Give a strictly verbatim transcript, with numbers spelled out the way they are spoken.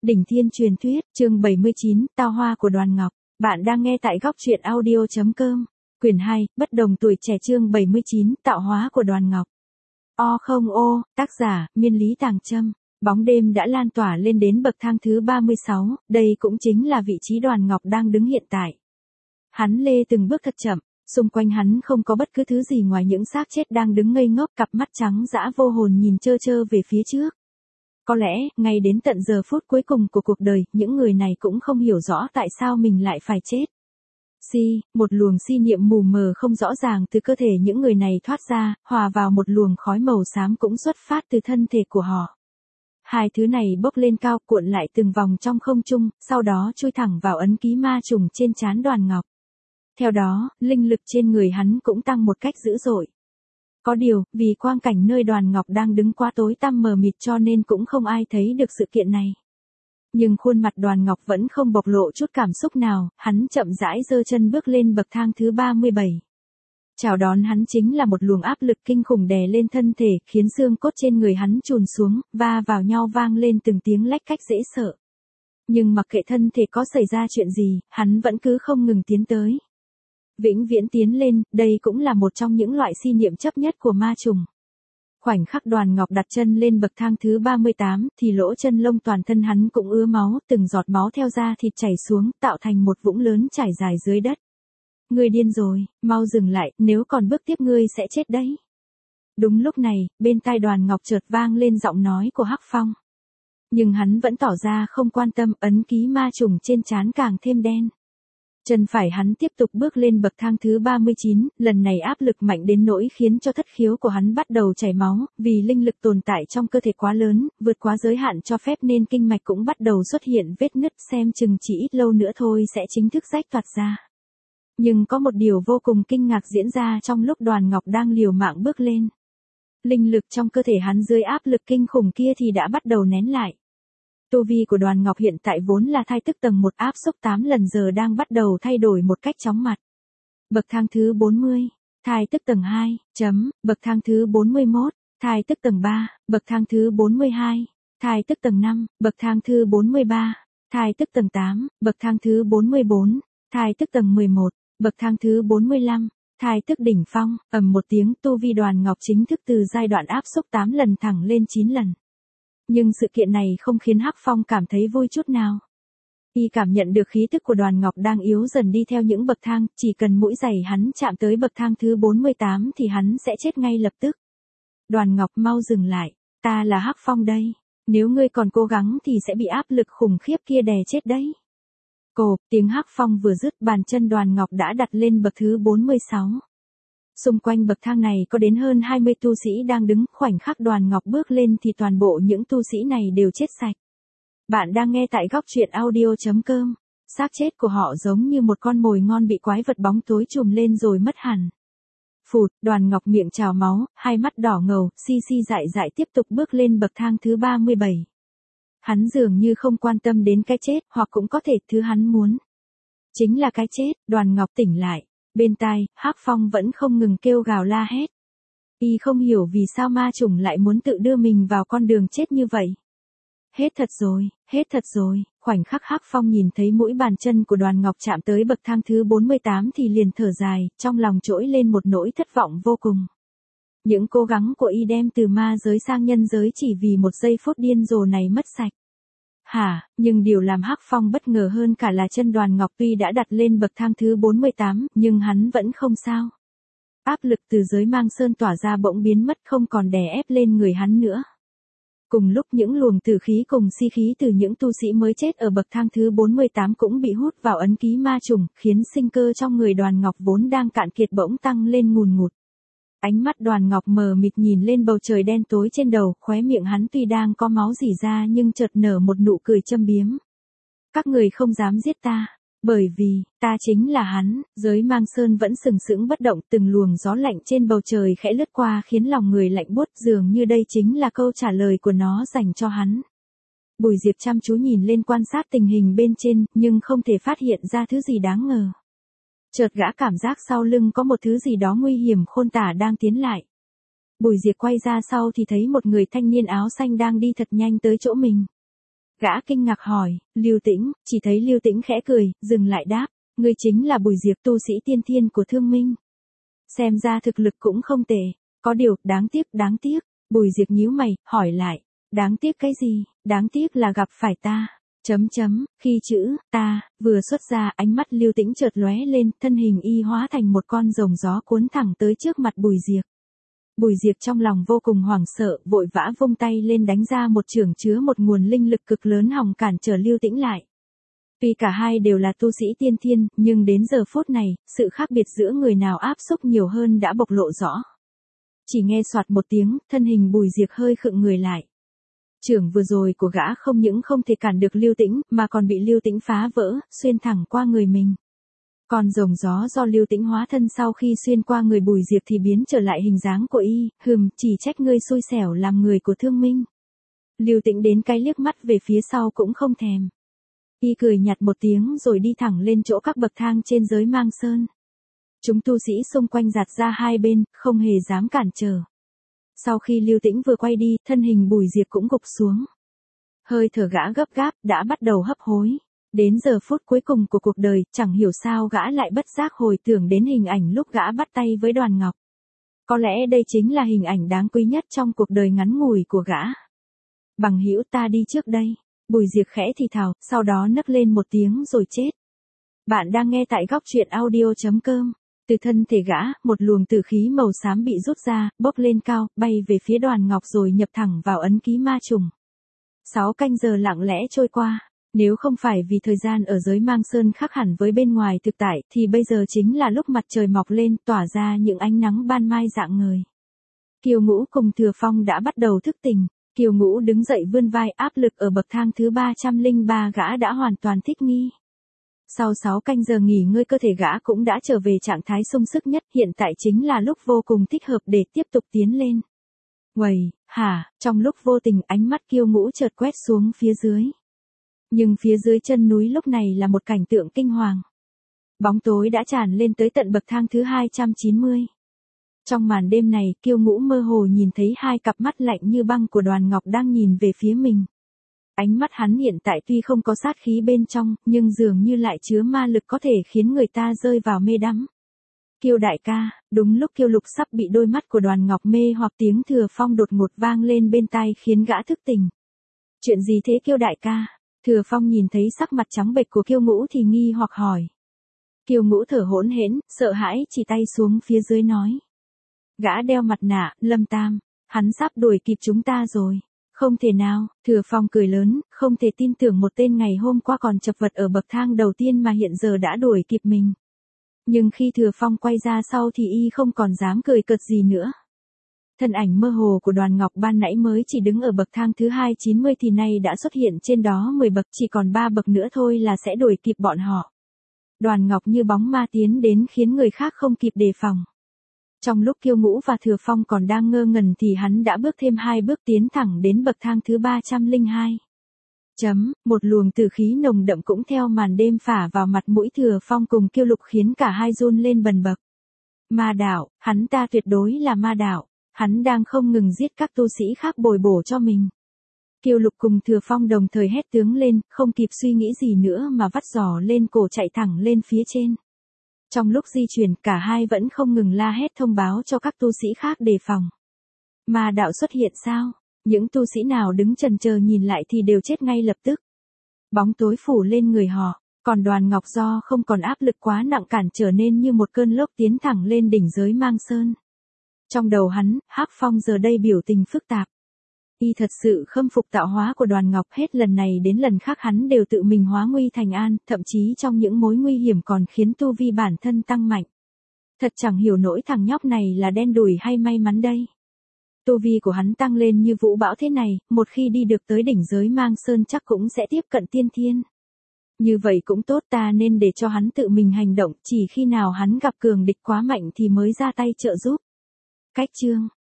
Đỉnh Thiên Truyền Thuyết, chương bảy mươi chín, Tao Hoa của Đoàn Ngọc. Bạn đang nghe tại góc truyện audio chấm com. Quyển hai, Bất đồng tuổi trẻ chương bảy mươi chín, Tạo hóa của Đoàn Ngọc. O không ô, tác giả, Miên Lý Tàng Trâm. Bóng đêm đã lan tỏa lên đến bậc thang thứ ba mươi sáu, đây cũng chính là vị trí Đoàn Ngọc đang đứng hiện tại. Hắn lê từng bước thật chậm, xung quanh hắn không có bất cứ thứ gì ngoài những xác chết đang đứng ngây ngốc, cặp mắt trắng dã vô hồn nhìn trơ trơ về phía trước. Có lẽ, ngay đến tận giờ phút cuối cùng của cuộc đời, những người này cũng không hiểu rõ tại sao mình lại phải chết. Si, một luồng si niệm mù mờ không rõ ràng từ cơ thể những người này thoát ra, hòa vào một luồng khói màu xám cũng xuất phát từ thân thể của họ. Hai thứ này bốc lên cao, cuộn lại từng vòng trong không trung, sau đó chui thẳng vào ấn ký ma trùng trên trán Đoàn Ngọc. Theo đó, linh lực trên người hắn cũng tăng một cách dữ dội. Có điều, vì quang cảnh nơi Đoàn Ngọc đang đứng quá tối tăm mờ mịt cho nên cũng không ai thấy được sự kiện này. Nhưng khuôn mặt Đoàn Ngọc vẫn không bộc lộ chút cảm xúc nào, hắn chậm rãi giơ chân bước lên bậc thang thứ ba mươi bảy. Chào đón hắn chính là một luồng áp lực kinh khủng đè lên thân thể, khiến xương cốt trên người hắn trùn xuống, va vào nhau vang lên từng tiếng lách cách dễ sợ. Nhưng mặc kệ thân thể có xảy ra chuyện gì, hắn vẫn cứ không ngừng tiến tới. Vĩnh viễn tiến lên, đây cũng là một trong những loại si niệm chấp nhất của ma trùng. Khoảnh khắc Đoàn Ngọc đặt chân lên bậc thang thứ ba mươi tám, thì lỗ chân lông toàn thân hắn cũng ứa máu, từng giọt máu theo da thịt chảy xuống, tạo thành một vũng lớn trải dài dưới đất. Ngươi điên rồi, mau dừng lại, nếu còn bước tiếp ngươi sẽ chết đấy. Đúng lúc này, bên tai Đoàn Ngọc chợt vang lên giọng nói của Hắc Phong. Nhưng hắn vẫn tỏ ra không quan tâm, ấn ký ma trùng trên trán càng thêm đen. Chân phải hắn tiếp tục bước lên bậc thang thứ ba mươi chín, lần này áp lực mạnh đến nỗi khiến cho thất khiếu của hắn bắt đầu chảy máu, vì linh lực tồn tại trong cơ thể quá lớn, vượt quá giới hạn cho phép nên kinh mạch cũng bắt đầu xuất hiện vết nứt, xem chừng chỉ ít lâu nữa thôi sẽ chính thức rách toạc ra. Nhưng có một điều vô cùng kinh ngạc diễn ra trong lúc Đoàn Ngọc đang liều mạng bước lên. Linh lực trong cơ thể hắn dưới áp lực kinh khủng kia thì đã bắt đầu nén lại. Tu vi của Đoàn Ngọc hiện tại vốn là thai tức tầng một áp xúc tám lần giờ đang bắt đầu thay đổi một cách chóng mặt. Bậc thang thứ bốn mươi, thai tức tầng hai, chấm, bậc thang thứ bốn mươi mốt, thai tức tầng ba, bậc thang thứ bốn mươi hai, thai tức tầng năm, bậc thang thứ bốn mươi ba, thai tức tầng tám, bậc thang thứ bốn mươi bốn, thai tức tầng mười một, bậc thang thứ bốn mươi lăm, thai tức đỉnh phong, ầm một tiếng tu vi Đoàn Ngọc chính thức từ giai đoạn áp xúc tám lần thẳng lên chín lần. Nhưng sự kiện này không khiến Hắc Phong cảm thấy vui chút nào. Y cảm nhận được khí tức của Đoàn Ngọc đang yếu dần đi theo những bậc thang, chỉ cần mũi giày hắn chạm tới bậc thang thứ bốn mươi tám thì hắn sẽ chết ngay lập tức. Đoàn Ngọc mau dừng lại, ta là Hắc Phong đây, nếu ngươi còn cố gắng thì sẽ bị áp lực khủng khiếp kia đè chết đấy. Cộp, tiếng Hắc Phong vừa dứt, bàn chân Đoàn Ngọc đã đặt lên bậc thứ bốn mươi sáu. Xung quanh bậc thang này có đến hơn hai mươi tu sĩ đang đứng, khoảnh khắc Đoàn Ngọc bước lên thì toàn bộ những tu sĩ này đều chết sạch. Bạn đang nghe tại góc truyện audio chấm com. Xác chết của họ giống như một con mồi ngon bị quái vật bóng tối trùm lên rồi mất hẳn. Phụt, Đoàn Ngọc miệng trào máu, hai mắt đỏ ngầu, si si dại dại tiếp tục bước lên bậc thang thứ ba mươi bảy. Hắn dường như không quan tâm đến cái chết, hoặc cũng có thể thứ hắn muốn chính là cái chết. Đoàn Ngọc tỉnh lại. Bên tai, Hắc Phong vẫn không ngừng kêu gào la hét. Y không hiểu vì sao ma trùng lại muốn tự đưa mình vào con đường chết như vậy. Hết thật rồi, hết thật rồi, khoảnh khắc Hắc Phong nhìn thấy mũi bàn chân của Đoàn Ngọc chạm tới bậc thang thứ bốn mươi tám thì liền thở dài, trong lòng trỗi lên một nỗi thất vọng vô cùng. Những cố gắng của Y đem từ ma giới sang nhân giới chỉ vì một giây phút điên rồ này mất sạch. Hả, nhưng điều làm Hắc Phong bất ngờ hơn cả là chân Đoàn Ngọc tuy đã đặt lên bậc thang thứ bốn mươi tám, nhưng hắn vẫn không sao. Áp lực từ giới mang sơn tỏa ra bỗng biến mất, không còn đè ép lên người hắn nữa. Cùng lúc những luồng tử khí cùng si khí từ những tu sĩ mới chết ở bậc thang thứ bốn mươi tám cũng bị hút vào ấn ký ma trùng, khiến sinh cơ trong người Đoàn Ngọc vốn đang cạn kiệt bỗng tăng lên ngùn ngụt. Ánh mắt Đoàn Ngọc mờ mịt nhìn lên bầu trời đen tối trên đầu, khóe miệng hắn tuy đang có máu rỉ ra nhưng chợt nở một nụ cười châm biếm. Các người không dám giết ta, bởi vì, ta chính là hắn. Giới mang sơn vẫn sừng sững bất động, từng luồng gió lạnh trên bầu trời khẽ lướt qua khiến lòng người lạnh buốt, dường như đây chính là câu trả lời của nó dành cho hắn. Bùi Diệp chăm chú nhìn lên quan sát tình hình bên trên, nhưng không thể phát hiện ra thứ gì đáng ngờ. Chợt gã cảm giác sau lưng có một thứ gì đó nguy hiểm khôn tả đang tiến lại. Bùi Diệp quay ra sau thì thấy một người thanh niên áo xanh đang đi thật nhanh tới chỗ mình. Gã kinh ngạc hỏi, Lưu Tĩnh, chỉ thấy Lưu Tĩnh khẽ cười, dừng lại đáp, ngươi chính là Bùi Diệp, tu sĩ tiên thiên của Thương Minh. Xem ra thực lực cũng không tệ, có điều, đáng tiếc, đáng tiếc. Bùi Diệp nhíu mày, hỏi lại, đáng tiếc cái gì, đáng tiếc là gặp phải ta. Chấm chấm, khi chữ, ta, vừa xuất ra, ánh mắt Lưu Tĩnh chợt lóe lên, thân hình y hóa thành một con rồng gió cuốn thẳng tới trước mặt Bùi Diệp. Bùi Diệp trong lòng vô cùng hoảng sợ, vội vã vung tay lên đánh ra một chưởng chứa một nguồn linh lực cực lớn hòng cản trở Lưu Tĩnh lại. Tuy cả hai đều là tu sĩ tiên thiên, nhưng đến giờ phút này, sự khác biệt giữa người nào áp xúc nhiều hơn đã bộc lộ rõ. Chỉ nghe soạt một tiếng, thân hình Bùi Diệp hơi khựng người lại. Chưởng vừa rồi của gã không những không thể cản được Lưu Tĩnh, mà còn bị Lưu Tĩnh phá vỡ, xuyên thẳng qua người mình. Còn rồng gió do Lưu Tĩnh hóa thân sau khi xuyên qua người Bùi Diệp thì biến trở lại hình dáng của y, hừm, chỉ trách ngươi xui xẻo làm người của Thương Minh. Lưu Tĩnh đến cái liếc mắt về phía sau cũng không thèm. Y cười nhạt một tiếng rồi đi thẳng lên chỗ các bậc thang trên giới Mang Sơn. Chúng tu sĩ xung quanh giạt ra hai bên, không hề dám cản trở. Sau khi Lưu Tĩnh vừa quay đi, thân hình Bùi Diệp cũng gục xuống. Hơi thở gã gấp gáp, đã bắt đầu hấp hối. Đến giờ phút cuối cùng của cuộc đời, chẳng hiểu sao gã lại bất giác hồi tưởng đến hình ảnh lúc gã bắt tay với Đoàn Ngọc. Có lẽ đây chính là hình ảnh đáng quý nhất trong cuộc đời ngắn ngủi của gã. Bằng hữu, ta đi trước đây. Bùi Diệp khẽ thì thào, sau đó nấc lên một tiếng rồi chết. Bạn đang nghe tại góc truyện audio chấm com. Từ thân thể gã, một luồng tử khí màu xám bị rút ra, bốc lên cao, bay về phía Đoàn Ngọc rồi nhập thẳng vào ấn ký ma trùng. Sáu canh giờ lặng lẽ trôi qua. Nếu không phải vì thời gian ở giới Mang Sơn khác hẳn với bên ngoài thực tại, thì bây giờ chính là lúc mặt trời mọc lên, tỏa ra những ánh nắng ban mai rạng ngời. Kiều Ngũ cùng Thừa Phong đã bắt đầu thức tỉnh. Kiều Ngũ đứng dậy vươn vai, áp lực ở bậc thang thứ ba trăm lẻ ba gã đã hoàn toàn thích nghi. Sau sáu canh giờ nghỉ ngơi, cơ thể gã cũng đã trở về trạng thái sung sức nhất, hiện tại chính là lúc vô cùng thích hợp để tiếp tục tiến lên. Uầy, hả, trong lúc vô tình ánh mắt Kiều Ngũ chợt quét xuống phía dưới. Nhưng phía dưới chân núi lúc này là một cảnh tượng kinh hoàng. Bóng tối đã tràn lên tới tận bậc thang thứ hai trăm chín mươi. Trong màn đêm này, Kiều Ngũ mơ hồ nhìn thấy hai cặp mắt lạnh như băng của Đoàn Ngọc đang nhìn về phía mình. Ánh mắt hắn hiện tại tuy không có sát khí bên trong, nhưng dường như lại chứa ma lực có thể khiến người ta rơi vào mê đắm. Kiều đại ca, đúng lúc Kiều Lục sắp bị đôi mắt của Đoàn Ngọc mê hoặc, tiếng Thừa Phong đột ngột vang lên bên tai khiến gã thức tỉnh. Chuyện gì thế Kiều đại ca? Thừa Phong nhìn thấy sắc mặt trắng bệch của Kiều Ngũ thì nghi hoặc hỏi. Kiều Ngũ thở hỗn hển, sợ hãi chỉ tay xuống phía dưới nói. Gã đeo mặt nạ, Lâm Tam, hắn sắp đuổi kịp chúng ta rồi. Không thể nào, Thừa Phong cười lớn, không thể tin tưởng một tên ngày hôm qua còn chật vật ở bậc thang đầu tiên mà hiện giờ đã đuổi kịp mình. Nhưng khi Thừa Phong quay ra sau thì y không còn dám cười cợt gì nữa. Thân ảnh mơ hồ của Đoàn Ngọc ban nãy mới chỉ đứng ở bậc thang thứ hai trăm chín mươi thì nay đã xuất hiện trên đó mười bậc, chỉ còn ba bậc nữa thôi là sẽ đuổi kịp bọn họ. Đoàn Ngọc như bóng ma tiến đến khiến người khác không kịp đề phòng. Trong lúc Kiều Ngũ và Thừa Phong còn đang ngơ ngẩn thì hắn đã bước thêm hai bước tiến thẳng đến bậc thang thứ ba trăm lẻ hai. Chấm, một luồng tử khí nồng đậm cũng theo màn đêm phả vào mặt mũi Thừa Phong cùng Kiều Lục khiến cả hai run lên bần bật. Ma đạo, hắn ta tuyệt đối là ma đạo, hắn đang không ngừng giết các tu sĩ khác bồi bổ cho mình. Kiều Lục cùng Thừa Phong đồng thời hét tướng lên, không kịp suy nghĩ gì nữa mà vắt giỏ lên cổ chạy thẳng lên phía trên. Trong lúc di chuyển, cả hai vẫn không ngừng la hét thông báo cho các tu sĩ khác đề phòng. Ma đạo xuất hiện sao? Những tu sĩ nào đứng chần chờ nhìn lại thì đều chết ngay lập tức. Bóng tối phủ lên người họ, còn Đoàn Ngọc do không còn áp lực quá nặng cản trở nên như một cơn lốc tiến thẳng lên đỉnh giới Mang Sơn. Trong đầu hắn, Hắc Phong giờ đây biểu tình phức tạp. Y thật sự khâm phục tạo hóa của Đoàn Ngọc, hết lần này đến lần khác hắn đều tự mình hóa nguy thành an, thậm chí trong những mối nguy hiểm còn khiến tu vi bản thân tăng mạnh. Thật chẳng hiểu nổi thằng nhóc này là đen đủi hay may mắn đây. Tu vi của hắn tăng lên như vũ bão thế này, một khi đi được tới đỉnh giới Mang Sơn chắc cũng sẽ tiếp cận tiên thiên. Như vậy cũng tốt, ta nên để cho hắn tự mình hành động, chỉ khi nào hắn gặp cường địch quá mạnh thì mới ra tay trợ giúp. Cách chương